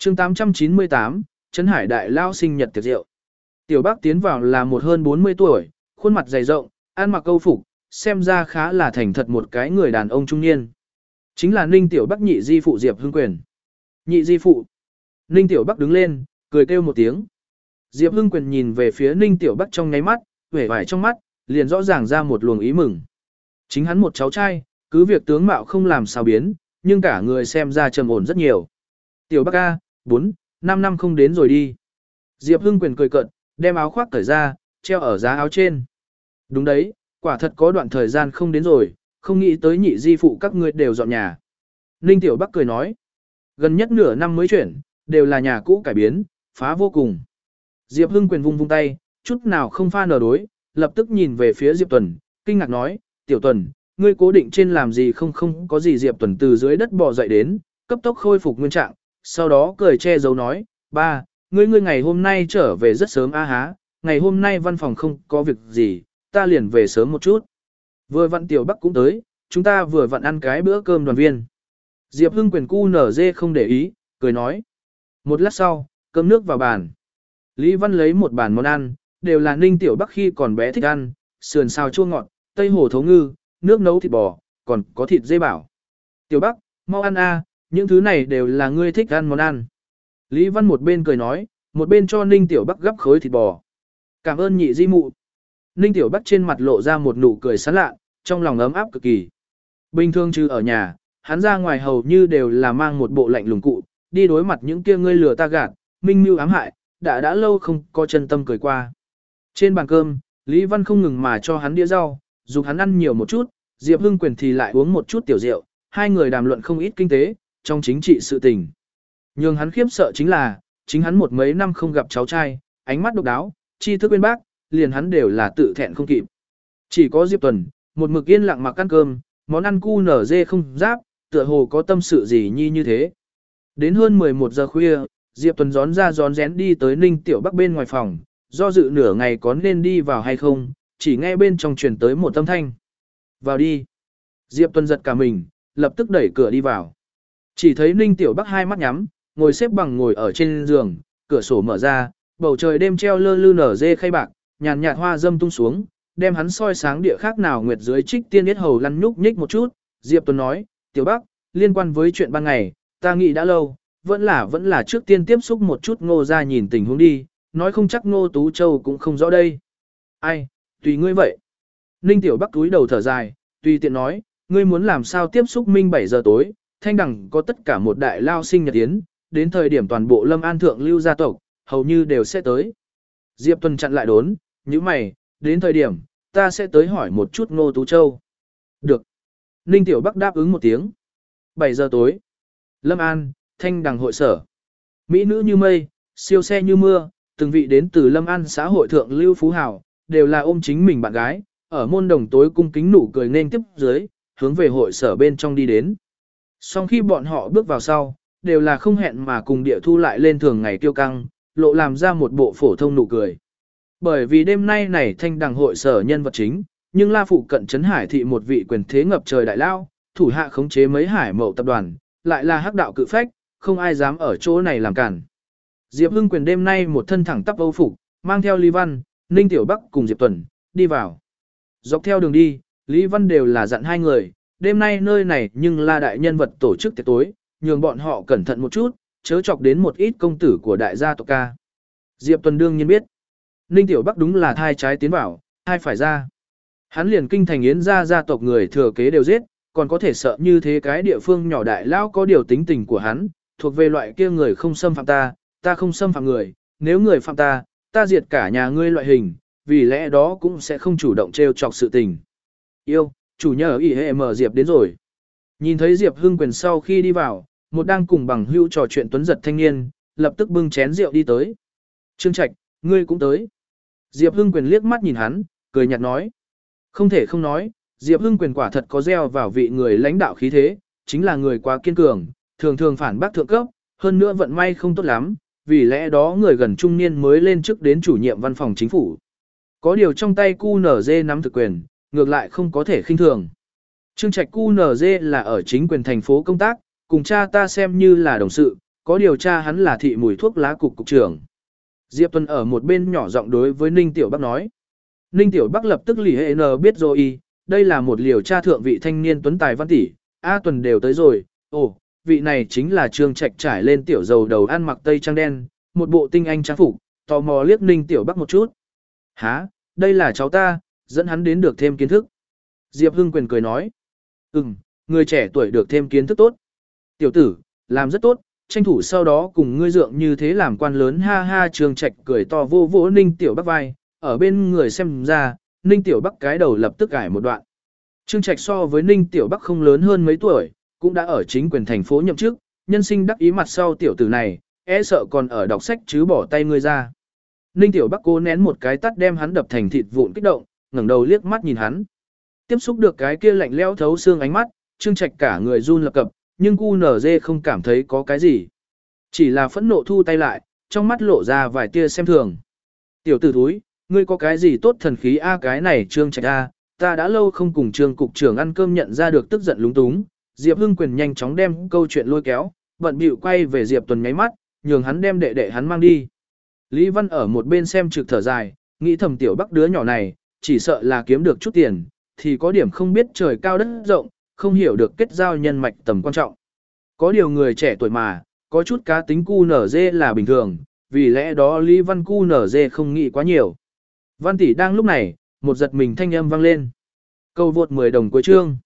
chương 898, Trấn Hải Đại Lao sinh nhật tiệc rượu. Tiểu Bắc tiến vào là một hơn 40 tuổi, khuôn mặt dày rộng, ăn mặc câu phục, xem ra khá là thành thật một cái người đàn ông trung niên. Chính là Ninh Tiểu Bắc nhị di phụ Diệp Hưng Quyền. Nhị di phụ. Ninh Tiểu Bắc đứng lên, cười kêu một tiếng. Diệp Hưng Quyền nhìn về phía Ninh Tiểu Bắc trong nháy mắt, vẻ vải trong mắt, liền rõ ràng ra một luồng ý mừng. Chính hắn một cháu trai, cứ việc tướng mạo không làm sao biến, nhưng cả người xem ra trầm ổn rất nhiều. Tiểu Bắc A, 5 năm không đến rồi đi. Diệp Hưng Quyền cười cợt, đem áo khoác cởi ra, treo ở giá áo trên. Đúng đấy, quả thật có đoạn thời gian không đến rồi, không nghĩ tới nhị di phụ các ngươi đều dọn nhà. Ninh Tiểu Bắc cười nói, gần nhất nửa năm mới chuyển, đều là nhà cũ cải biến, phá vô cùng. Diệp Hưng Quyền vung vung tay, chút nào không pha nở đối, lập tức nhìn về phía Diệp Tuần, kinh ngạc nói, Tiểu Tuần, ngươi cố định trên làm gì không có gì. Diệp Tuần từ dưới đất bò dậy đến, cấp tốc khôi phục nguyên trạng, sau đó cười che giấu nói, ba, ngươi ngày hôm nay trở về rất sớm a há, ngày hôm nay văn phòng không có việc gì, ta liền về sớm một chút. Vừa vặn Tiểu Bắc cũng tới, chúng ta vừa vặn ăn cái bữa cơm đoàn viên. Diệp Hưng Quyền cu nở dê không để ý, cười nói. Một lát sau, cơm nước vào bàn. Lý Văn lấy một bàn món ăn, đều là Ninh Tiểu Bắc khi còn bé thích ăn, sườn xào chua ngọt, tây hồ thấu ngư, nước nấu thịt bò, còn có thịt dê bảo. Tiểu Bắc, mau ăn a, những thứ này đều là ngươi thích ăn món ăn. Lý Văn một bên cười nói, một bên cho Ninh Tiểu Bắc gắp khối thịt bò. Cảm ơn nhị di mụ. Ninh Tiểu Bắc trên mặt lộ ra một nụ cười sán lạ, trong lòng ấm áp cực kỳ. Bình thường trừ ở nhà, hắn ra ngoài hầu như đều là mang một bộ lạnh lùng cụ, đi đối mặt những kia ngươi lừa ta gạt, minh mưu ám hại, đã lâu không có chân tâm cười qua. Trên bàn cơm, Lý Văn không ngừng mà cho hắn đĩa rau, dục hắn ăn nhiều một chút, Diệp Hưng Quyền thì lại uống một chút tiểu rượu, hai người đàm luận không ít kinh tế, trong chính trị sự tình. Nhưng hắn khiếp sợ chính là, chính hắn một mấy năm không gặp cháu trai, ánh mắt độc đáo, tri thức bên bác, liền hắn đều là tự thẹn không kịp. Chỉ có Diệp Tuần, một mực yên lặng mặc ăn cơm, món ăn cu nở dê không giáp, tựa hồ có tâm sự gì như thế. Đến hơn 11 giờ khuya, Diệp Tuần rón rén đi tới Ninh Tiểu Bắc bên ngoài phòng, do dự nửa ngày có nên đi vào hay không, chỉ nghe bên trong truyền tới một âm thanh. Vào đi. Diệp Tuần giật cả mình, lập tức đẩy cửa đi vào. Chỉ thấy Ninh Tiểu Bắc hai mắt nhắm, ngồi xếp bằng ngồi ở trên giường, cửa sổ mở ra, bầu trời đêm treo lơ lư nở dê khay bạc, nhàn nhạt hoa dâm tung xuống, đem hắn soi sáng địa khác nào nguyệt dưới trích tiên yết hầu lăn nhúc nhích một chút. Diệp Tuần nói, Tiểu Bắc, liên quan với chuyện ban ngày, ta nghĩ đã lâu, vẫn là trước tiên tiếp xúc một chút Ngô ra nhìn tình huống đi, nói không chắc Ngô Tú Châu cũng không rõ đây. Ai, tùy ngươi vậy. Ninh Tiểu Bắc túi đầu thở dài, tùy tiện nói, ngươi muốn làm sao tiếp xúc minh 7 giờ tối, Thanh Đằng có tất cả một đại lao sinh nhật yến, đến thời điểm toàn bộ Lâm An thượng lưu gia tộc, hầu như đều sẽ tới. Diệp Tuần chặn lại đốn, như mày, đến thời điểm, ta sẽ tới hỏi một chút Ngô Tú Châu. Được. Ninh Tiểu Bắc đáp ứng một tiếng. 7 giờ tối. Lâm An, Thanh Đằng hội sở. Mỹ nữ như mây, siêu xe như mưa, từng vị đến từ Lâm An xã hội thượng lưu phú hào, đều là ôm chính mình bạn gái, ở môn đồng tối cung kính nụ cười nên tiếp dưới, hướng về hội sở bên trong đi đến. Sau khi bọn họ bước vào sau, đều là không hẹn mà cùng địa thu lại lên thường ngày kiêu căng, lộ làm ra một bộ phổ thông nụ cười. Bởi vì đêm nay này Thanh Đằng hội sở nhân vật chính, nhưng La phụ cận Trấn Hải thị một vị quyền thế ngập trời đại lao, thủ hạ khống chế mấy hải mậu tập đoàn, lại là hắc đạo cự phách, không ai dám ở chỗ này làm cản. Diệp Hưng Quyền đêm nay một thân thẳng tắp âu phục, mang theo Lý Văn, Ninh Tiểu Bắc cùng Diệp Tuần, đi vào. Dọc theo đường đi, Lý Văn đều là dặn hai người, đêm nay nơi này nhưng là đại nhân vật tổ chức tiệc tối, nhường bọn họ cẩn thận một chút, chớ chọc đến một ít công tử của đại gia tộc ca. Diệp Tuần đương nhiên biết, Ninh Tiểu Bắc đúng là thai trái tiến vào, thai phải ra. Hắn liền kinh thành yến gia tộc người thừa kế đều giết, còn có thể sợ như thế cái địa phương nhỏ đại lão có điều tính tình của hắn, thuộc về loại kia người không xâm phạm ta, ta không xâm phạm người, nếu người phạm ta, ta diệt cả nhà ngươi loại hình, vì lẽ đó cũng sẽ không chủ động trêu chọc sự tình. Yêu, chủ nhờ ý hệ mở Diệp đến rồi. Nhìn thấy Diệp Hưng Quyền sau khi đi vào, một đang cùng bằng hữu trò chuyện tuấn giật thanh niên, lập tức bưng chén rượu đi tới. Trương Trạch, ngươi cũng tới. Diệp Hưng Quyền liếc mắt nhìn hắn, cười nhạt nói. Không thể không nói, Diệp Hưng Quyền quả thật có gieo vào vị người lãnh đạo khí thế, chính là người quá kiên cường, thường thường phản bác thượng cấp, hơn nữa vận may không tốt lắm, vì lẽ đó người gần trung niên mới lên chức đến chủ nhiệm văn phòng chính phủ. Có điều trong tay QNZ nắm thực quyền, ngược lại không có thể khinh thường. Trương Trạch QNZ là ở chính quyền thành phố công tác, cùng cha ta xem như là đồng sự, có điều tra hắn là thị mùi thuốc lá cục cục trưởng. Diệp Tuần ở một bên nhỏ giọng đối với Ninh Tiểu Bắc nói. Ninh Tiểu Bắc lập tức lì hệ n biết rồi, đây là một liều tra thượng vị thanh niên tuấn tài văn tỷ, A Tuần đều tới rồi, ồ, vị này chính là Trương Trạch trải lên tiểu dầu đầu ăn mặc tây trang đen, một bộ tinh anh trang phục, tò mò liếc Ninh Tiểu Bắc một chút. Hả, đây là cháu ta, dẫn hắn đến được thêm kiến thức. Diệp Hưng Quyền cười nói. Người trẻ tuổi được thêm kiến thức tốt. Tiểu tử, làm rất tốt, tranh thủ sau đó cùng ngươi dượng như thế làm quan lớn ha ha. Trương Trạch cười to vô vỗ Ninh Tiểu Bắc vai, ở bên người xem ra, Ninh Tiểu Bắc cái đầu lập tức gãi một đoạn. Trương Trạch so với Ninh Tiểu Bắc không lớn hơn mấy tuổi, cũng đã ở chính quyền thành phố nhậm chức, nhân sinh đắc ý mặt sau tiểu tử này, e sợ còn ở đọc sách chứ bỏ tay ngươi ra. Ninh Tiểu Bắc cố nén một cái tát đem hắn đập thành thịt vụn kích động, ngẩng đầu liếc mắt nhìn hắn. Tiếp xúc được cái kia lạnh lẽo thấu xương ánh mắt, Trương Trạch cả người run lập cập, nhưng QNZ không cảm thấy có cái gì. Chỉ là phẫn nộ thu tay lại, trong mắt lộ ra vài tia xem thường. Tiểu tử thúi, ngươi có cái gì tốt thần khí a cái này Trương Trạch a, ta đã lâu không cùng Trương cục trưởng ăn cơm nhận ra được tức giận lúng túng. Diệp Hưng Quyền nhanh chóng đem câu chuyện lôi kéo, bận bịu quay về Diệp Tuần nháy mắt, nhường hắn đem đệ đệ hắn mang đi. Lý Văn ở một bên xem trực thở dài, nghĩ thầm Tiểu Bắc đứa nhỏ này, chỉ sợ là kiếm được chút tiền, thì có điểm không biết trời cao đất rộng, không hiểu được kết giao nhân mạch tầm quan trọng. Có điều người trẻ tuổi mà, có chút cá tính QNZ là bình thường, vì lẽ đó Lý Văn QNZ không nghĩ quá nhiều. Văn tỷ đang lúc này, một giật mình thanh âm vang lên. Câu vượt 10 đồng cuối chương.